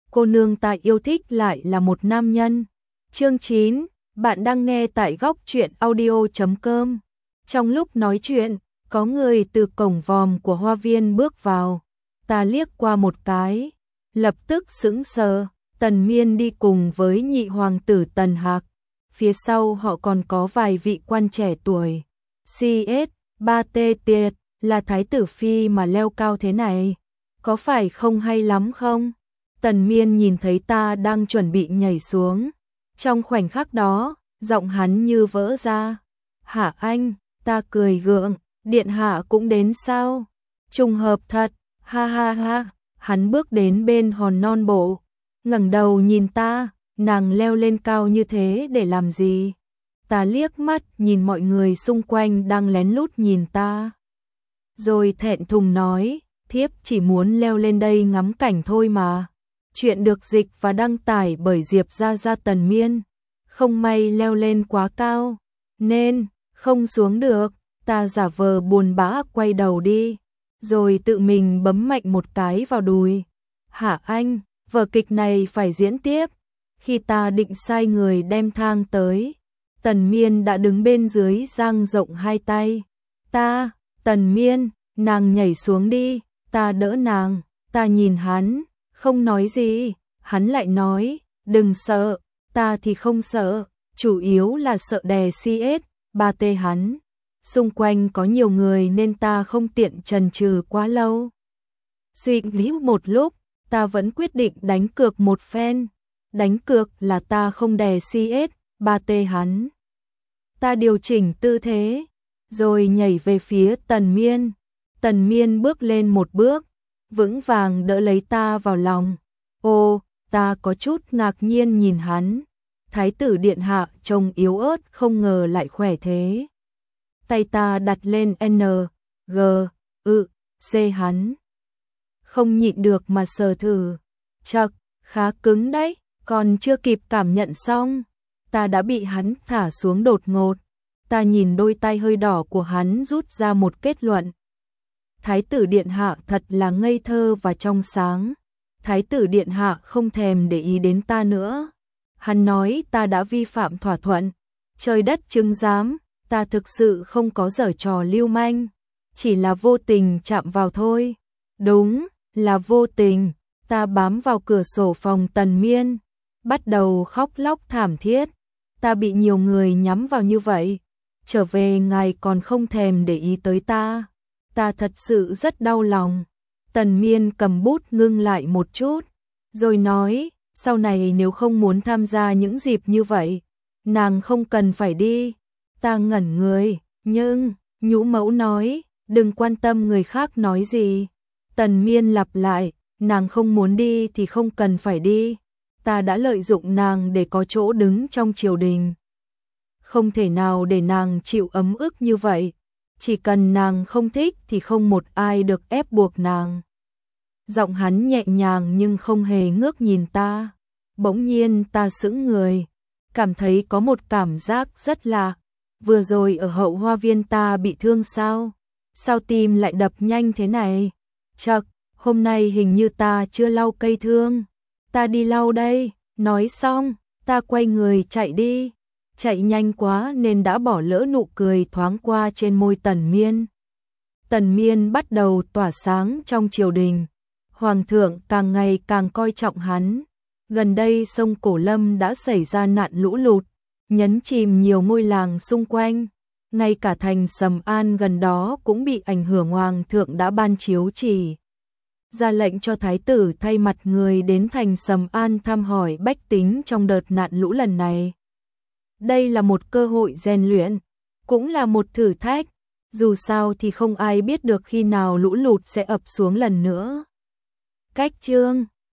cô nương ta yêu thích lại là một nam nhân. Chương 9, bạn đang nghe tại góc truyện audio.com. Trong lúc nói chuyện, có người từ cổng vòm của hoa viên bước vào. Ta liếc qua một cái, lập tức sững sờ. Tần Miên đi cùng với nhị hoàng tử Tần Hạc. Phía sau họ còn có vài vị quan trẻ tuổi. CS, 3T Tiệt, là thái tử phi mà leo cao thế này. Có phải không hay lắm không? Tần Miên nhìn thấy ta đang chuẩn bị nhảy xuống. Trong khoảnh khắc đó, giọng hắn như vỡ ra. Hả anh? Ta cười gượng. Điện hạ cũng đến sao? Trùng hợp thật. Ha ha ha. Hắn bước đến bên hòn non bộ. Ngẩng đầu nhìn ta. Nàng leo lên cao như thế để làm gì? Ta liếc mắt nhìn mọi người xung quanh đang lén lút nhìn ta. Rồi thẹn thùng nói, thiếp chỉ muốn leo lên đây ngắm cảnh thôi mà. Chuyện được dịch và đăng tải bởi Diệp Gia Gia. Tần Miên. Không may leo lên quá cao, nên không xuống được. Ta giả vờ buồn bã quay đầu đi, rồi tự mình bấm mạnh một cái vào đùi. Hả anh, vở kịch này phải diễn tiếp. Khi ta định sai người đem thang tới, Tần Miên đã đứng bên dưới dang rộng hai tay. Tần Miên, nàng nhảy xuống đi. Ta đỡ nàng. Ta nhìn hắn, không nói gì. Hắn lại nói, đừng sợ. Ta thì không sợ, chủ yếu là sợ đè CS, 3T hắn. Xung quanh có nhiều người nên ta không tiện chần chừ quá lâu. Suy nghĩ một lúc, ta vẫn quyết định đánh cược một phen. Đánh cược là ta không đè CS, 3T hắn. Ta điều chỉnh tư thế, rồi nhảy về phía Tần Miên. Tần Miên bước lên một bước, vững vàng đỡ lấy ta vào lòng. Ô, ta có chút ngạc nhiên nhìn hắn. Thái tử điện hạ trông yếu ớt không ngờ lại khỏe thế. Tay ta đặt lên N, G, C hắn. Không nhịn được mà sờ thử. Chậc, khá cứng đấy, còn chưa kịp cảm nhận xong. Ta đã bị hắn thả xuống đột ngột. Ta nhìn đôi tay hơi đỏ của hắn rút ra một kết luận. Thái tử điện hạ thật là ngây thơ và trong sáng. Thái tử điện hạ không thèm để ý đến ta nữa. Hắn nói ta đã vi phạm thỏa thuận. Trời đất chứng giám, ta thực sự không có giở trò lưu manh. Chỉ là vô tình chạm vào thôi. Đúng, là vô tình. Ta bám vào cửa sổ phòng Tần Miên, bắt đầu khóc lóc thảm thiết. Ta bị nhiều người nhắm vào như vậy. Trở về ngài còn không thèm để ý tới ta. Ta thật sự rất đau lòng. Tần Miên cầm bút ngưng lại một chút, rồi nói, sau này nếu không muốn tham gia những dịp như vậy, nàng không cần phải đi. Ta ngẩn người, nhưng, nhũ mẫu nói, đừng quan tâm người khác nói gì. Tần Miên lặp lại, nàng không muốn đi thì không cần phải đi. Ta đã lợi dụng nàng để có chỗ đứng trong triều đình. Không thể nào để nàng chịu ấm ức như vậy. Chỉ cần nàng không thích thì không một ai được ép buộc nàng. Giọng hắn nhẹ nhàng nhưng không hề ngước nhìn ta. Bỗng nhiên ta sững người, cảm thấy có một cảm giác rất lạ. Vừa rồi ở hậu hoa viên ta bị thương sao? Sao tim lại đập nhanh thế này? Chậc, hôm nay hình như ta chưa lau cây thương. Ta đi lau đây. Nói xong, ta quay người chạy đi. Chạy nhanh quá nên đã bỏ lỡ nụ cười thoáng qua trên môi Tần Miên. Tần Miên bắt đầu tỏa sáng trong triều đình. Hoàng thượng càng ngày càng coi trọng hắn. Gần đây sông Cổ Lâm đã xảy ra nạn lũ lụt, nhấn chìm nhiều ngôi làng xung quanh. Ngay cả thành Sầm An gần đó cũng bị ảnh hưởng. Hoàng thượng đã ban chiếu chỉ ra lệnh cho thái tử thay mặt người đến thành Sầm An thăm hỏi bách tính trong đợt nạn lũ lần này. Đây là một cơ hội rèn luyện, cũng là một thử thách. Dù sao thì không ai biết được khi nào lũ lụt sẽ ập xuống lần nữa. Cách chương